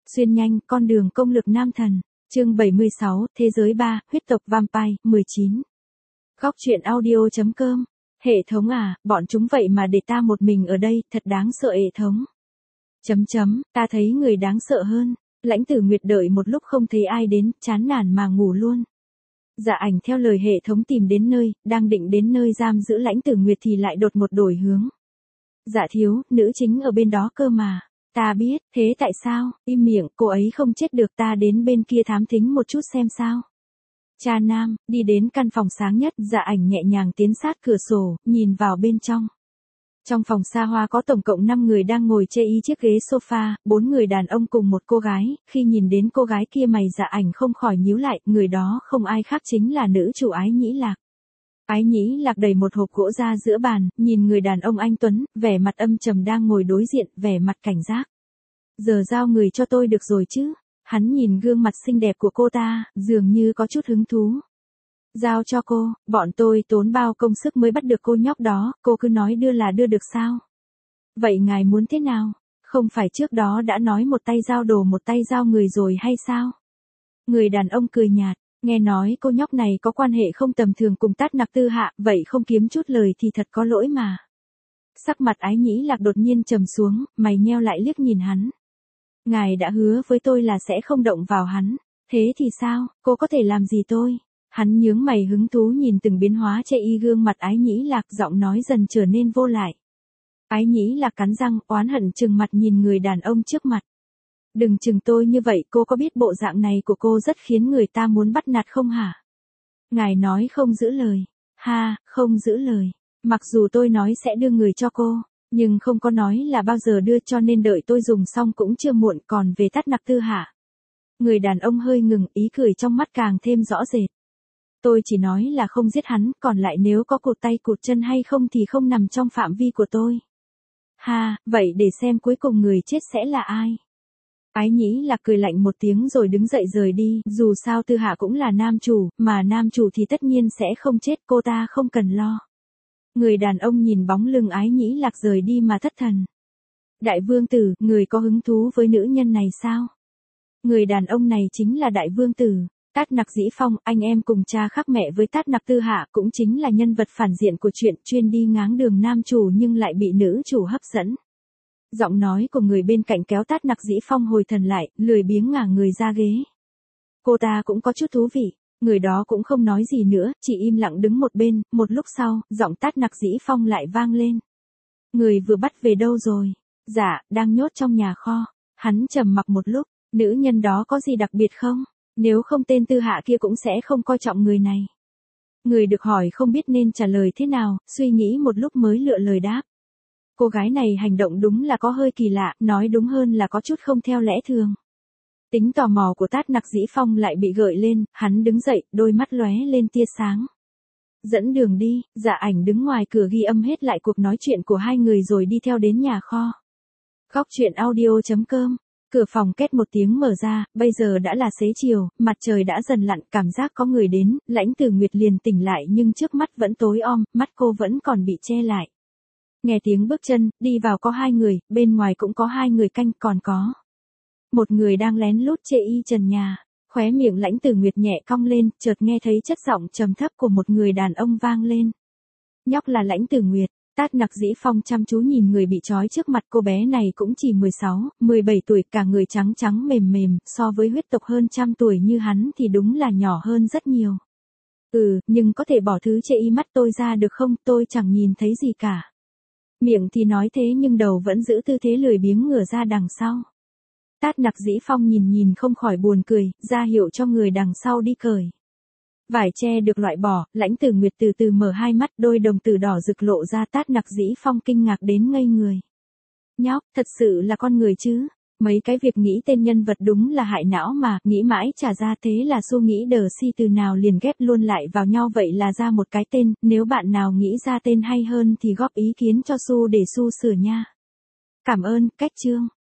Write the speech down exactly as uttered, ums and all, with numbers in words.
Xuyên nhanh, con đường công lực nam thần. Chương bảy mươi sáu, Thế giới ba, huyết tộc vampire, mười chín. Góc truyện audio chấm com. Hệ thống à, bọn chúng vậy mà để ta một mình ở đây, thật đáng sợ hệ thống. Chấm chấm, ta thấy người đáng sợ hơn. Lãnh Tử Nguyệt đợi một lúc không thấy ai đến, chán nản mà ngủ luôn. Dạ Ảnh theo lời hệ thống tìm đến nơi, đang định đến nơi giam giữ Lãnh Tử Nguyệt thì lại đột một đổi hướng. Dạ thiếu, nữ chính ở bên đó cơ mà. Ta biết, thế tại sao? Im miệng, cô ấy không chết được, ta đến bên kia thám thính một chút xem sao. Cha nam, đi đến căn phòng sáng nhất, Dạ Ảnh nhẹ nhàng tiến sát cửa sổ, nhìn vào bên trong. Trong phòng xa hoa có tổng cộng năm người đang ngồi chê y chiếc ghế sofa, bốn người đàn ông cùng một cô gái, khi nhìn đến cô gái kia mày Dạ Ảnh không khỏi nhíu lại, người đó không ai khác chính là nữ chủ Ái Nhĩ Lạc. Ái Nhĩ Lạc đẩy một hộp gỗ ra giữa bàn, nhìn người đàn ông anh tuấn, vẻ mặt âm trầm đang ngồi đối diện, vẻ mặt cảnh giác. Giờ giao người cho tôi được rồi chứ? Hắn nhìn gương mặt xinh đẹp của cô ta, dường như có chút hứng thú. Giao cho cô, bọn tôi tốn bao công sức mới bắt được cô nhóc đó, cô cứ nói đưa là đưa được sao? Vậy ngài muốn thế nào? Không phải trước đó đã nói một tay giao đồ một tay giao người rồi hay sao? Người đàn ông cười nhạt, nghe nói cô nhóc này có quan hệ không tầm thường cùng Tát Nặc Tư Hạ, vậy không kiếm chút lời thì thật có lỗi mà. Sắc mặt Ái Nhĩ Lạc đột nhiên trầm xuống, mày nheo lại liếc nhìn hắn. Ngài đã hứa với tôi là sẽ không động vào hắn, thế thì sao, cô có thể làm gì tôi? Hắn nhướng mày hứng thú nhìn từng biến hóa chê y gương mặt Ái Nhĩ Lạc, giọng nói dần trở nên vô lại. Ái Nhĩ Lạc cắn răng, oán hận trừng mặt nhìn người đàn ông trước mặt. Đừng chừng tôi như vậy, cô có biết bộ dạng này của cô rất khiến người ta muốn bắt nạt không hả? Ngài nói không giữ lời. Ha, không giữ lời. Mặc dù tôi nói sẽ đưa người cho cô, nhưng không có nói là bao giờ đưa, cho nên đợi tôi dùng xong cũng chưa muộn. Còn về Tát Nặc Tư Hạ. Người đàn ông hơi ngừng, ý cười trong mắt càng thêm rõ rệt. Tôi chỉ nói là không giết hắn, còn lại nếu có cụt tay cụt chân hay không thì không nằm trong phạm vi của tôi. Ha, vậy để xem cuối cùng người chết sẽ là ai. Ái Nhĩ Lạc cười lạnh một tiếng rồi đứng dậy rời đi, dù sao Tư Hạ cũng là nam chủ, mà nam chủ thì tất nhiên sẽ không chết, cô ta không cần lo. Người đàn ông nhìn bóng lưng Ái Nhĩ Lạc rời đi mà thất thần. Đại vương tử, người có hứng thú với nữ nhân này sao? Người đàn ông này chính là đại vương tử, Tát Nặc Dĩ Phong, anh em cùng cha khác mẹ với Tát Nặc Tư Hạ, cũng chính là nhân vật phản diện của chuyện, chuyên đi ngáng đường nam chủ nhưng lại bị nữ chủ hấp dẫn. Giọng nói của người bên cạnh kéo Tát Nặc Dĩ Phong hồi thần lại, lười biếng ngả người ra ghế. Cô ta cũng có chút thú vị, người đó cũng không nói gì nữa, chỉ im lặng đứng một bên. Một lúc sau, giọng Tát Nặc Dĩ Phong lại vang lên. Người vừa bắt về đâu rồi? Dạ, đang nhốt trong nhà kho. Hắn trầm mặc một lúc, nữ nhân đó có gì đặc biệt không? Nếu không tên Tư Hạ kia cũng sẽ không coi trọng người này. Người được hỏi không biết nên trả lời thế nào, suy nghĩ một lúc mới lựa lời đáp. Cô gái này hành động đúng là có hơi kỳ lạ, nói đúng hơn là có chút không theo lẽ thường. Tính tò mò của Tát Nặc Dĩ Phong lại bị gợi lên, hắn đứng dậy, đôi mắt lóe lên tia sáng. Dẫn đường đi, Dạ Ảnh đứng ngoài cửa ghi âm hết lại cuộc nói chuyện của hai người rồi đi theo đến nhà kho. Góc truyện audio chấm com. Cửa phòng két một tiếng mở ra, bây giờ đã là xế chiều, mặt trời đã dần lặn, cảm giác có người đến, Lãnh Tử Nguyệt liền tỉnh lại nhưng trước mắt vẫn tối om, mắt cô vẫn còn bị che lại. Nghe tiếng bước chân, đi vào có hai người, bên ngoài cũng có hai người canh, còn có một người đang lén lút chê y trần nhà. Khóe miệng Lãnh Tử Nguyệt nhẹ cong lên, chợt nghe thấy chất giọng trầm thấp của một người đàn ông vang lên. Nhóc là Lãnh Tử Nguyệt. Tát Nặc Dĩ Phong chăm chú nhìn người bị trói trước mặt, cô bé này cũng chỉ mười sáu, mười bảy tuổi, cả người trắng trắng mềm mềm, so với huyết tộc hơn trăm tuổi như hắn thì đúng là nhỏ hơn rất nhiều. Ừ, nhưng có thể bỏ thứ chê y mắt tôi ra được không, tôi chẳng nhìn thấy gì cả. Miệng thì nói thế nhưng đầu vẫn giữ tư thế lười biếng ngửa ra đằng sau. Tát Nặc Dĩ Phong nhìn nhìn không khỏi buồn cười, ra hiệu cho người đằng sau đi cởi. Vải che được loại bỏ, Lãnh Tử Nguyệt từ từ mở hai mắt, đôi đồng tử đỏ rực lộ ra. Tát Nặc Dĩ Phong kinh ngạc đến ngây người. Nhóc, thật sự là con người chứ? Mấy cái việc nghĩ tên nhân vật đúng là hại não mà, nghĩ mãi trả ra, thế là Su nghĩ đờ si từ nào liền ghép luôn lại vào nhau, vậy là ra một cái tên. Nếu bạn nào nghĩ ra tên hay hơn thì góp ý kiến cho Su để Su sửa nha. Cảm ơn, cách chương.